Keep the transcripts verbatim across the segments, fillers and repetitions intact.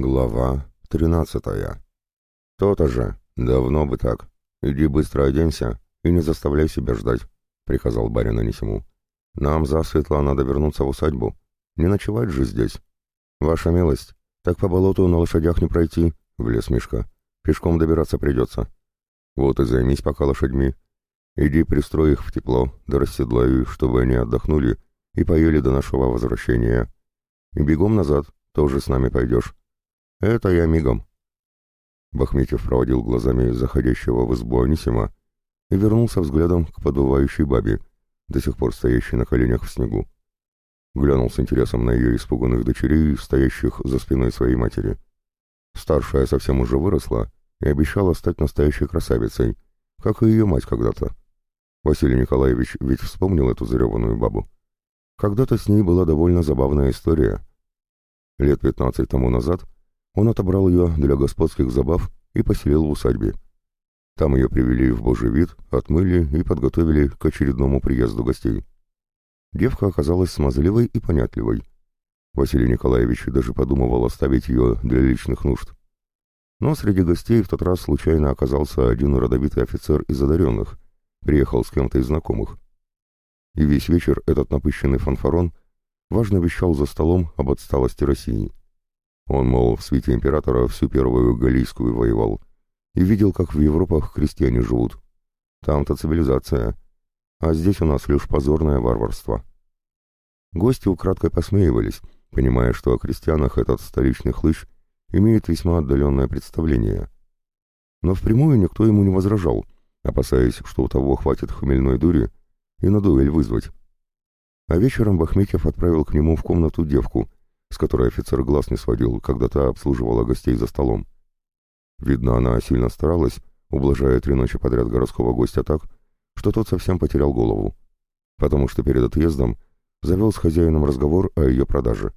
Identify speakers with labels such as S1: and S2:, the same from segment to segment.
S1: Глава тринадцатая. «То-то же, давно бы так. Иди быстро оденься и не заставляй себя ждать», — приказал барин Анисиму. «Нам засветло надо вернуться в усадьбу. Не ночевать же здесь». «Ваша милость, так по болоту на лошадях не пройти», — влез Мишка. «Пешком добираться придется». «Вот и займись пока лошадьми. Иди пристрой их в тепло, да расседлай, чтобы они отдохнули и поели до нашего возвращения. И бегом назад, тоже с нами пойдешь». «Это я мигом». Бахметьев проводил глазами заходящего в избу Анисима и вернулся взглядом к подувающей бабе, до сих пор стоящей на коленях в снегу. Глянул с интересом на ее испуганных дочерей, стоящих за спиной своей матери. Старшая совсем уже выросла и обещала стать настоящей красавицей, как и ее мать когда-то. Василий Николаевич ведь вспомнил эту зареванную бабу. Когда-то с ней была довольно забавная история. Лет пятнадцать тому назад он отобрал ее для господских забав и поселил в усадьбе. Там ее привели в божий вид, отмыли и подготовили к очередному приезду гостей. Девка оказалась смазливой и понятливой. Василий Николаевич даже подумывал оставить ее для личных нужд. Но среди гостей в тот раз случайно оказался один родовитый офицер из одаренных, приехал с кем-то из знакомых. И весь вечер этот напыщенный фанфарон важно вещал за столом об отсталости России. Он, мол, в свите императора всю первую Галлийскую воевал и видел, как в Европах крестьяне живут. Там-то цивилизация, а здесь у нас лишь позорное варварство. Гости украдкой посмеивались, понимая, что о крестьянах этот столичный хлыщ имеет весьма отдаленное представление. Но впрямую никто ему не возражал, опасаясь, что у того хватит хмельной дури и на дуэль вызвать. А вечером Бахметьев отправил к нему в комнату девку, с которой офицер глаз не сводил, когда та обслуживала гостей за столом. Видно, она сильно старалась, ублажая три ночи подряд городского гостя так, что тот совсем потерял голову, потому что перед отъездом завел с хозяином разговор о ее продаже.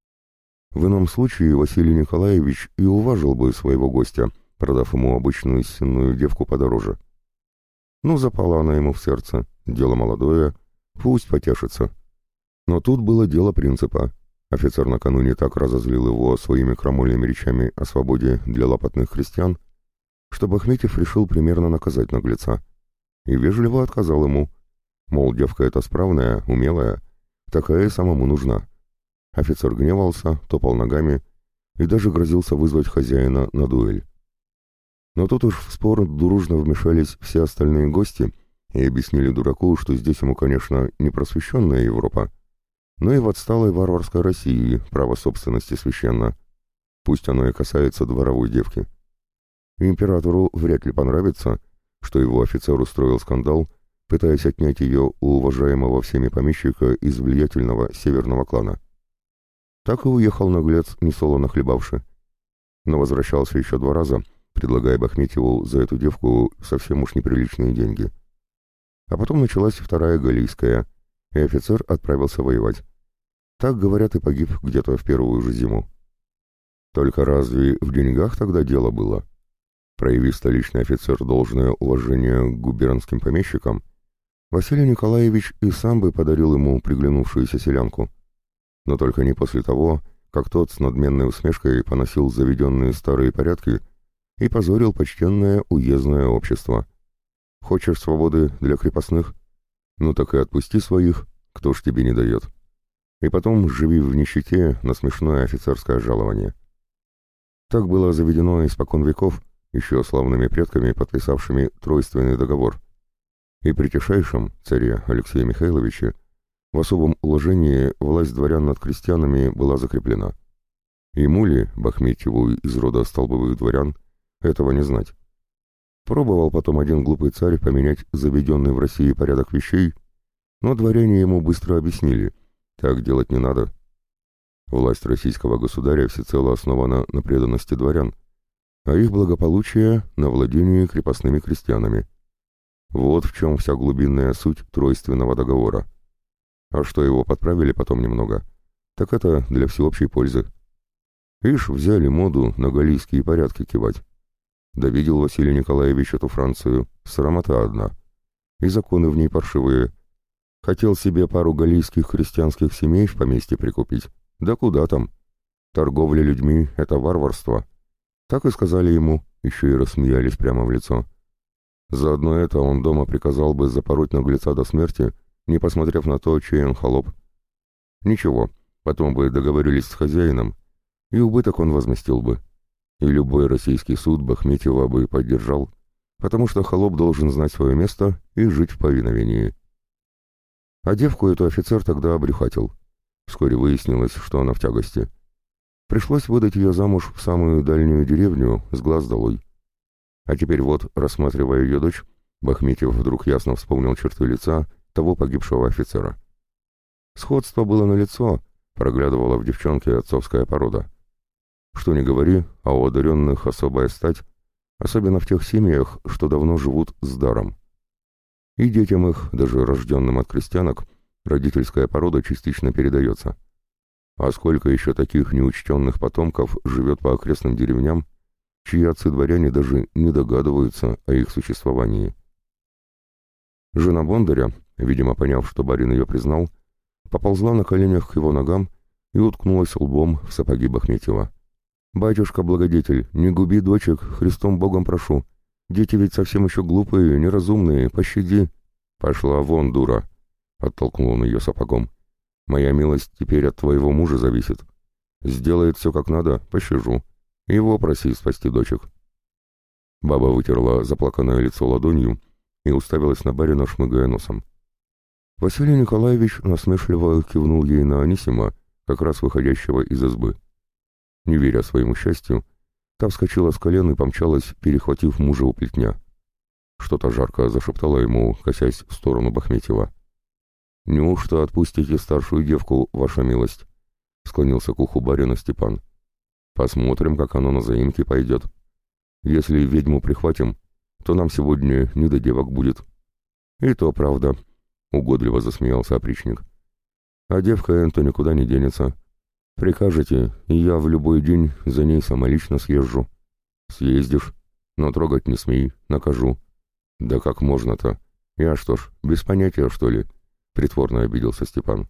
S1: В ином случае Василий Николаевич и уважил бы своего гостя, продав ему обычную сенную девку подороже. Ну, запала она ему в сердце, дело молодое, пусть потешится. Но тут было дело принципа. Офицер накануне так разозлил его своими крамольными речами о свободе для лапотных крестьян, что Бахметьев решил примерно наказать наглеца. И вежливо отказал ему. Мол, девка эта справная, умелая, такая и самому нужна. Офицер гневался, топал ногами и даже грозился вызвать хозяина на дуэль. Но тут уж в спор дружно вмешались все остальные гости и объяснили дураку, что здесь ему, конечно, не просвещенная Европа, но и в отсталой варварской России право собственности священно. Пусть оно и касается дворовой девки. Императору вряд ли понравится, что его офицер устроил скандал, пытаясь отнять ее у уважаемого всеми помещика из влиятельного северного клана. Так и уехал наглец, несолоно хлебавши. Но возвращался еще два раза, предлагая Бахметьеву за эту девку совсем уж неприличные деньги. А потом началась вторая Галлийская, и офицер отправился воевать. Так, говорят, и погиб где-то в первую же зиму. Только разве в деньгах тогда дело было? Проявив столичный офицер должное уважение к губернским помещикам, Василий Николаевич и сам бы подарил ему приглянувшуюся селянку. Но только не после того, как тот с надменной усмешкой поносил заведенные старые порядки и позорил почтенное уездное общество. Хочешь свободы для крепостных? Ну так и отпусти своих, кто ж тебе не дает. И потом живи в нищете на смешное офицерское жалование. Так было заведено испокон веков, еще славными предками, подписавшими Тройственный договор. И при тишайшем царе Алексея Михайловиче в особом уложении власть дворян над крестьянами была закреплена. Ему ли, Бахметьеву из рода столбовых дворян, этого не знать. Пробовал потом один глупый царь поменять заведенный в России порядок вещей, но дворяне ему быстро объяснили, так делать не надо. Власть российского государя всецело основана на преданности дворян, а их благополучие на владении крепостными крестьянами. Вот в чем вся глубинная суть Тройственного договора. А что его подправили потом немного, так это для всеобщей пользы. Ишь, взяли моду на галлийские порядки кивать. Да видел Василий Николаевич эту Францию, срамота одна. И законы в ней паршивые. Хотел себе пару галлийских христианских семей в поместье прикупить. Да куда там? Торговля людьми — это варварство. Так и сказали ему, еще и рассмеялись прямо в лицо. Заодно это он дома приказал бы запороть наглеца до смерти, не посмотрев на то, чей он холоп. Ничего, потом бы договорились с хозяином, и убыток он возместил бы. И любой российский суд Бахметьева бы поддержал, потому что холоп должен знать свое место и жить в повиновении. А девку эту офицер тогда обрюхатил. Вскоре выяснилось, что она в тягости. Пришлось выдать ее замуж в самую дальнюю деревню, с глаз долой. А теперь вот, рассматривая ее дочь, Бахметьев вдруг ясно вспомнил черты лица того погибшего офицера. Сходство было налицо, проглядывала в девчонке отцовская порода. Что ни говори, а у одаренных особая стать, особенно в тех семьях, что давно живут с даром. И детям их, даже рожденным от крестьянок, родительская порода частично передается. А сколько еще таких неучтенных потомков живет по окрестным деревням, чьи отцы-дворяне даже не догадываются о их существовании. Жена Бондаря, видимо поняв, что барин ее признал, поползла на коленях к его ногам и уткнулась лбом в сапоги Бахметьева. «Батюшка-благодетель, не губи дочек, Христом Богом прошу. Дети ведь совсем еще глупые, неразумные, пощади». «Пошла вон, дура!» — оттолкнул он ее сапогом. «Моя милость теперь от твоего мужа зависит. Сделает все как надо, пощажу. Его проси спасти дочек». Баба вытерла заплаканное лицо ладонью и уставилась на барина, шмыгая носом. Василий Николаевич насмешливо кивнул ей на Анисима, как раз выходящего из избы. Не веря своему счастью, та вскочила с колен и помчалась, перехватив мужа у плетня. Что-то жарко зашептала ему, косясь в сторону Бахметьева. «Неужто отпустите старшую девку, ваша милость?» — склонился к уху барина Степан. «Посмотрим, как оно на заимке пойдет. Если ведьму прихватим, то нам сегодня не до девок будет». «И то правда», — угодливо засмеялся опричник. «А девка Энто никуда не денется. Прикажете, и я в любой день за ней самолично съезжу». «Съездишь, но трогать не смей, накажу». «Да как можно-то? Я что ж, без понятия, что ли?» — притворно обиделся Степан.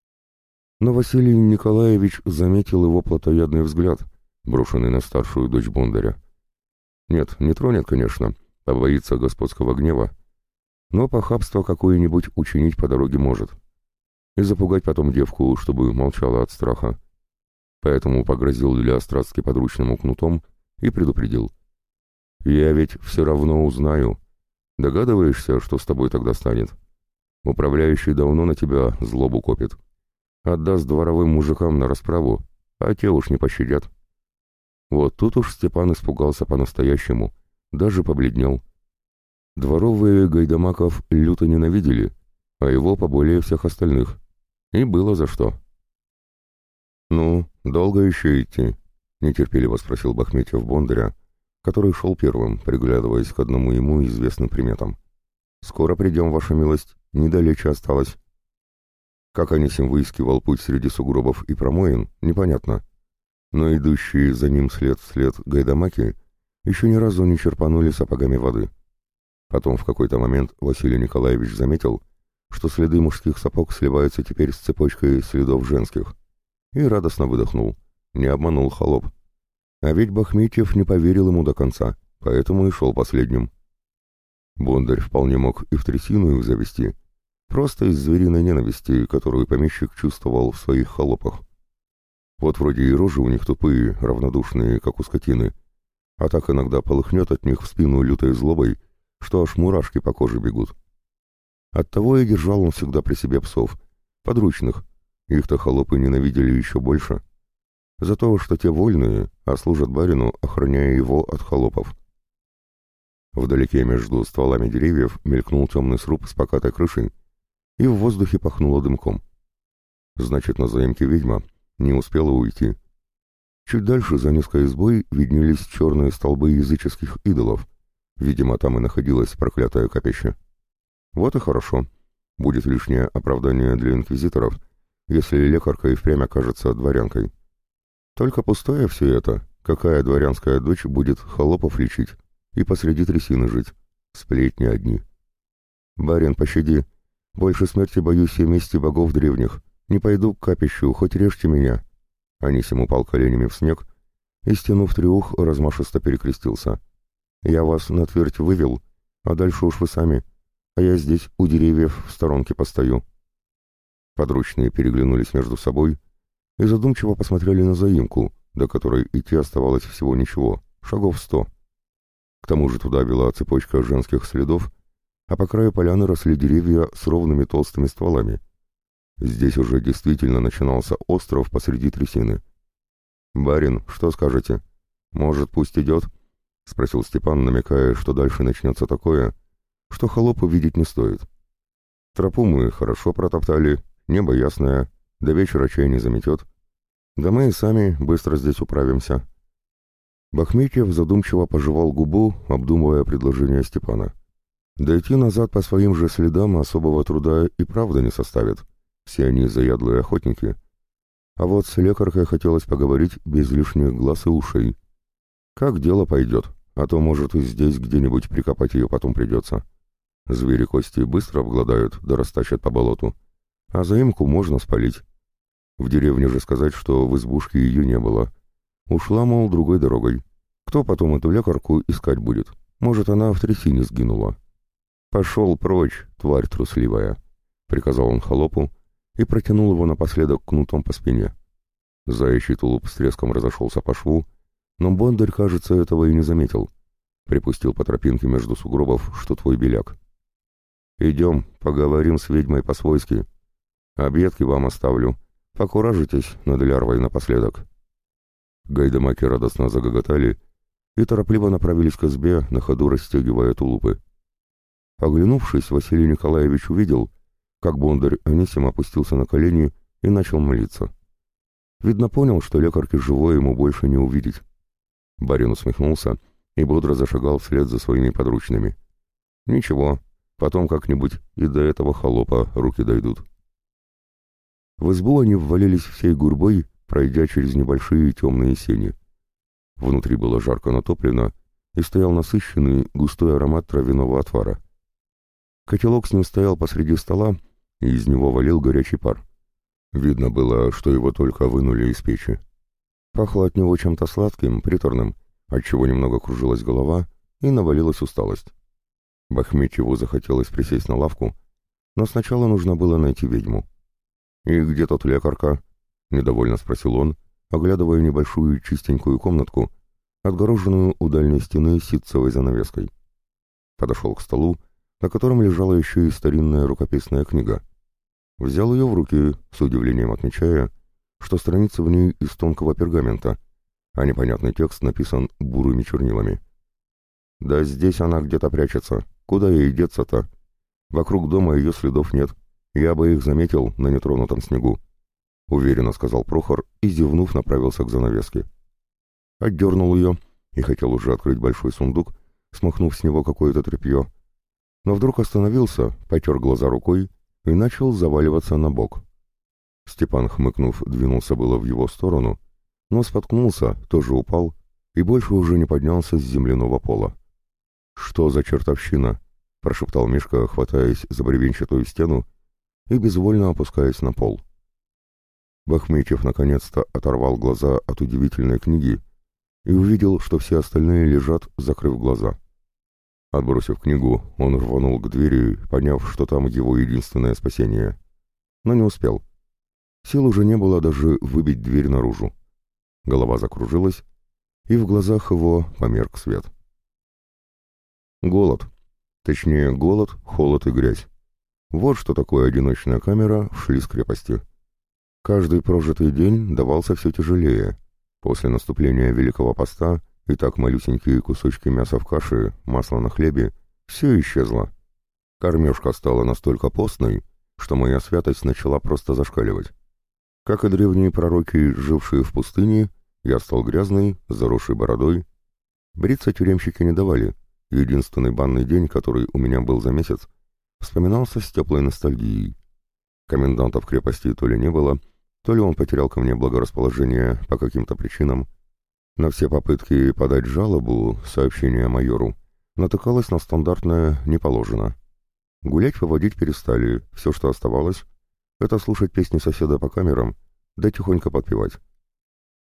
S1: Но Василий Николаевич заметил его плотоядный взгляд, брошенный на старшую дочь Бондаря. Нет, не тронет, конечно, побоится господского гнева, но похабство какое-нибудь учинить по дороге может. И запугать потом девку, чтобы молчала от страха. Поэтому погрозил для Острацки подручному кнутом и предупредил. «Я ведь все равно узнаю. Догадываешься, что с тобой тогда станет? Управляющий давно на тебя злобу копит. Отдаст дворовым мужикам на расправу, а те уж не пощадят». Вот тут уж Степан испугался по-настоящему, даже побледнел. Дворовые Гайдамаков люто ненавидели, а его поболее всех остальных. И было за что. «Ну, долго еще идти?» — нетерпеливо спросил Бахметьев Бондаря, который шел первым, приглядываясь к одному ему известным приметам. «Скоро придем, ваша милость, недалече осталось». Как Анисим выискивал путь среди сугробов и промоин, непонятно. Но идущие за ним след в след гайдамаки еще ни разу не черпанули сапогами воды. Потом в какой-то момент Василий Николаевич заметил, что следы мужских сапог сливаются теперь с цепочкой следов женских, и радостно выдохнул. Не обманул холоп. А ведь Бахметьев не поверил ему до конца, поэтому и шел последним. Бондарь вполне мог и в трясину их завести, просто из звериной ненависти, которую помещик чувствовал в своих холопах. Вот вроде и рожи у них тупые, равнодушные, как у скотины, а так иногда полыхнет от них в спину лютой злобой, что аж мурашки по коже бегут. Оттого и держал он всегда при себе псов, подручных. Их-то холопы ненавидели еще больше. За то, что те вольные, а служат барину, охраняя его от холопов. Вдалеке между стволами деревьев мелькнул темный сруб с покатой крышей, и в воздухе пахнуло дымком. Значит, на заимке ведьма не успела уйти. Чуть дальше, за низкой избой, виднелись черные столбы языческих идолов. Видимо, там и находилось проклятое капище. Вот и хорошо. Будет лишнее оправдание для инквизиторов, если лекарка и впрямь окажется дворянкой. Только пустое все это. Какая дворянская дочь будет холопов лечить и посреди трясины жить? Сплетни одни. «Барин, пощади. Больше смерти боюсь я мести богов древних. Не пойду к капищу, хоть режьте меня». Анисим упал коленями в снег и, стянув треух, размашисто перекрестился. «Я вас на твердь вывел, а дальше уж вы сами, а я здесь у деревьев в сторонке постою». Подручные переглянулись между собой и задумчиво посмотрели на заимку, до которой идти оставалось всего ничего, шагов сто. К тому же туда вела цепочка женских следов, а по краю поляны росли деревья с ровными толстыми стволами. Здесь уже действительно начинался остров посреди трясины. «Барин, что скажете? Может, пусть идет?» — спросил Степан, намекая, что дальше начнется такое, что холопу видеть не стоит. «Тропу мы хорошо протоптали, небо ясное, до вечера чай не заметет. Да мы и сами быстро здесь управимся». Бахметьев задумчиво пожевал губу, обдумывая предложение Степана. Дойти назад по своим же следам особого труда и правда не составит. Все они заядлые охотники. А вот с лекаркой хотелось поговорить без лишних глаз и ушей. Как дело пойдет, а то, может, и здесь где-нибудь прикопать ее потом придется. Звери кости быстро обгладают, да растащат по болоту. А заимку можно спалить. В деревне же сказать, что в избушке ее не было. Ушла, мол, другой дорогой. Кто потом эту лекарку искать будет? Может, она в трясине сгинула. «Пошел прочь, тварь трусливая», — приказал он холопу и протянул его напоследок кнутом по спине. Заячий тулуп с треском разошелся по шву, но Бондарь, кажется, этого и не заметил. Припустил по тропинке между сугробов, что твой беляк. «Идем, поговорим с ведьмой по-свойски. Объедки вам оставлю. Покуражитесь над лярвой напоследок». Гайдамаки радостно загоготали и торопливо направились к избе, на ходу расстегивая тулупы. Оглянувшись, Василий Николаевич увидел, как Бондарь Анисим опустился на колени и начал молиться. Видно, понял, что лекарки живой ему больше не увидеть. Барин усмехнулся и бодро зашагал вслед за своими подручными. «Ничего, потом как-нибудь и до этого холопа руки дойдут». В избу они ввалились всей гурьбой, пройдя через небольшие темные сени. Внутри было жарко натоплено, и стоял насыщенный густой аромат травяного отвара. Котелок с ним стоял посреди стола, и из него валил горячий пар. Видно было, что его только вынули из печи. Пахло от него чем-то сладким, приторным, отчего немного кружилась голова и навалилась усталость. Бахметьеву захотелось присесть на лавку, но сначала нужно было найти ведьму. «И где тут лекарка?» — недовольно спросил он, оглядывая небольшую чистенькую комнатку, отгороженную у дальней стены ситцевой занавеской. Подошел к столу, на котором лежала еще и старинная рукописная книга. Взял ее в руки, с удивлением отмечая, что страницы в ней из тонкого пергамента, а непонятный текст написан бурыми чернилами. «Да здесь она где-то прячется. Куда ей деться-то? Вокруг дома ее следов нет. Я бы их заметил на нетронутом снегу», — уверенно сказал Прохор и, зевнув, направился к занавеске. Отдернул ее и хотел уже открыть большой сундук, смахнув с него какое-то тряпье, но вдруг остановился, потер глаза рукой и начал заваливаться на бок. Степан, хмыкнув, двинулся было в его сторону, но споткнулся, тоже упал и больше уже не поднялся с земляного пола. «Что за чертовщина?» — прошептал Мишка, хватаясь за бревенчатую стену и безвольно опускаясь на пол. Бахметьев наконец-то оторвал глаза от удивительной книги и увидел, что все остальные лежат, закрыв глаза. Отбросив книгу, он рванул к двери, поняв, что там его единственное спасение. Но не успел. Сил уже не было даже выбить дверь наружу. Голова закружилась, и в глазах его померк свет. Голод. Точнее, голод, холод и грязь. Вот что такое одиночная камера в шлиз-крепости. Каждый прожитый день давался все тяжелее. После наступления Великого Поста и так малюсенькие кусочки мяса в каше, масла на хлебе, все исчезло. Кормежка стала настолько постной, что моя святость начала просто зашкаливать. Как и древние пророки, жившие в пустыне, я стал грязный, заросший бородой. Бриться тюремщики не давали. Единственный банный день, который у меня был за месяц, вспоминался с теплой ностальгией. Коменданта в крепости то ли не было, то ли он потерял ко мне благорасположение по каким-то причинам. На все попытки подать жалобу, сообщение майору, натыкалось на стандартное «не положено». Гулять выводить перестали, все, что оставалось, это слушать песни соседа по камерам, да тихонько подпевать.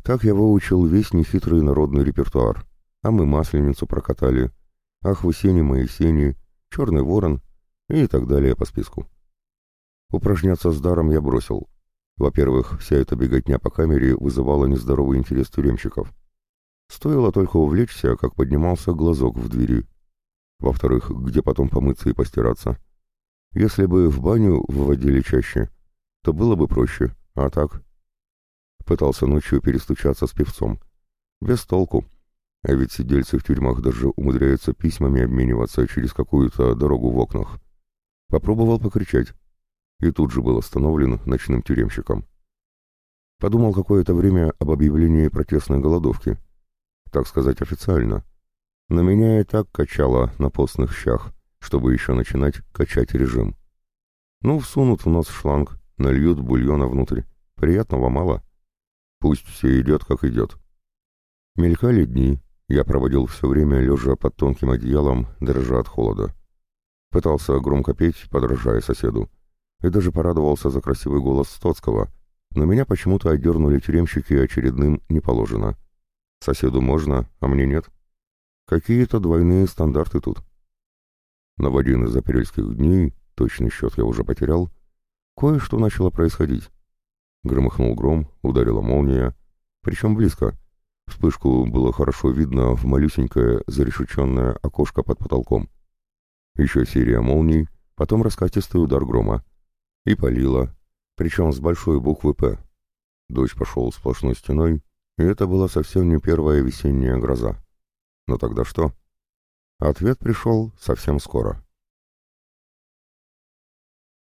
S1: Так я выучил весь нехитрый народный репертуар. А мы Масленицу прокатали. Ах, вы сени мои сени, Черный ворон и так далее по списку. Упражняться с даром я бросил. Во-первых, вся эта беготня по камере вызывала нездоровый интерес тюремщиков. Стоило только увлечься, как поднимался глазок в двери. Во-вторых, где потом помыться и постираться? Если бы в баню выводили чаще, то было бы проще, а так... Пытался ночью перестучаться с певцом. Без толку. А ведь сидельцы в тюрьмах даже умудряются письмами обмениваться через какую-то дорогу в окнах. Попробовал покричать. И тут же был остановлен ночным тюремщиком. Подумал какое-то время об объявлении протестной голодовки. Так сказать, официально. Но меня и так качало на постных щах, чтобы еще начинать качать режим. Ну, всунут в нос шланг, нальют бульона внутрь. Приятного мало. Пусть все идет, как идет. Мелькали дни. Я проводил все время лежа под тонким одеялом, дрожа от холода. Пытался громко петь, подражая соседу. И даже порадовался за красивый голос Стоцкого, но меня почему-то отдернули тюремщики очередным «не положено». Соседу можно, а мне нет. Какие-то двойные стандарты тут. Но в один из апрельских дней, точный счет я уже потерял, кое-что начало происходить. Громыхнул гром, ударила молния, причем близко. Вспышку было хорошо видно в малюсенькое зарешеченное окошко под потолком. Еще серия молний, потом раскатистый удар грома. И палило, причем с большой буквы «П». Дождь пошел сплошной стеной, и это была совсем не первая весенняя гроза. Но тогда что? Ответ пришел совсем скоро.